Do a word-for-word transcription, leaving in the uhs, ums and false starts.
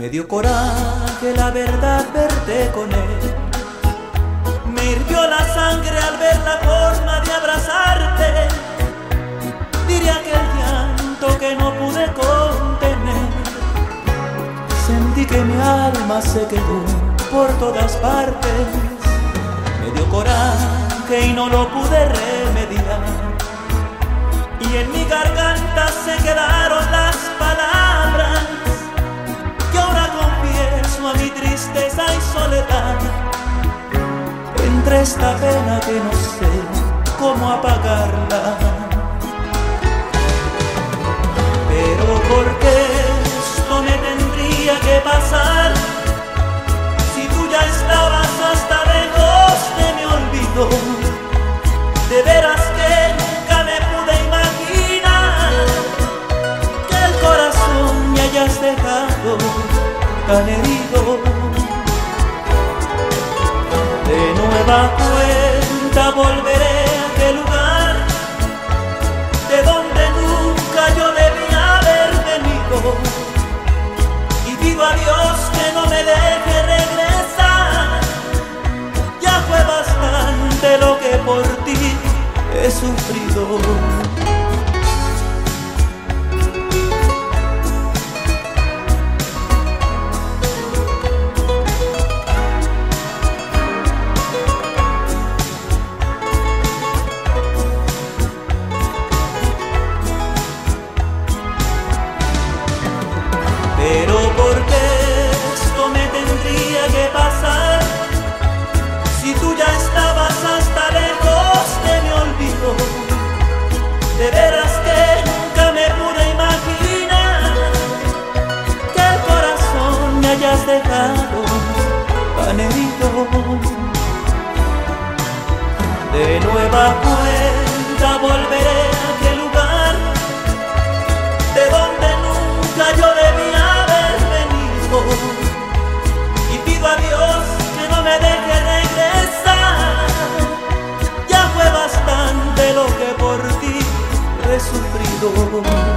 Me dio coraje la verdad verte con él. Me hirvió la sangre al ver la forma de abrazarte. Diré aquel llanto que no pude contener. Sentí que mi alma se quedó por todas partes. Me dio coraje y no lo pude remediar. Y en mi garganta se quedaron las palabras que ahora confieso a mi tristeza y soledad. Entre esta pena que no sé cómo apagarla. Pero ¿por qué esto me tendría que pasar? Si tú ya estabas hasta lejos de mi olvido. De veras que nunca me pude imaginar que el corazón me hayas dejado tan herido. De nueva cuenta volveré a aquel lugar de donde nunca yo debía haber venido. Y pido a Dios que no me deje regresar. Ya fue bastante lo que por ti he sufrido. Pero ¿por qué esto me tendría que pasar? Si tú ya estabas hasta lejos de mi olvido. De veras que nunca me pude imaginar que el corazón me hayas dejado tan herido. De nueva cuenta volveré a aquel lugar de donde nunca yo debía. Y pido a Dios que no me deje regresar. Ya fue bastante lo que por ti he sufrido.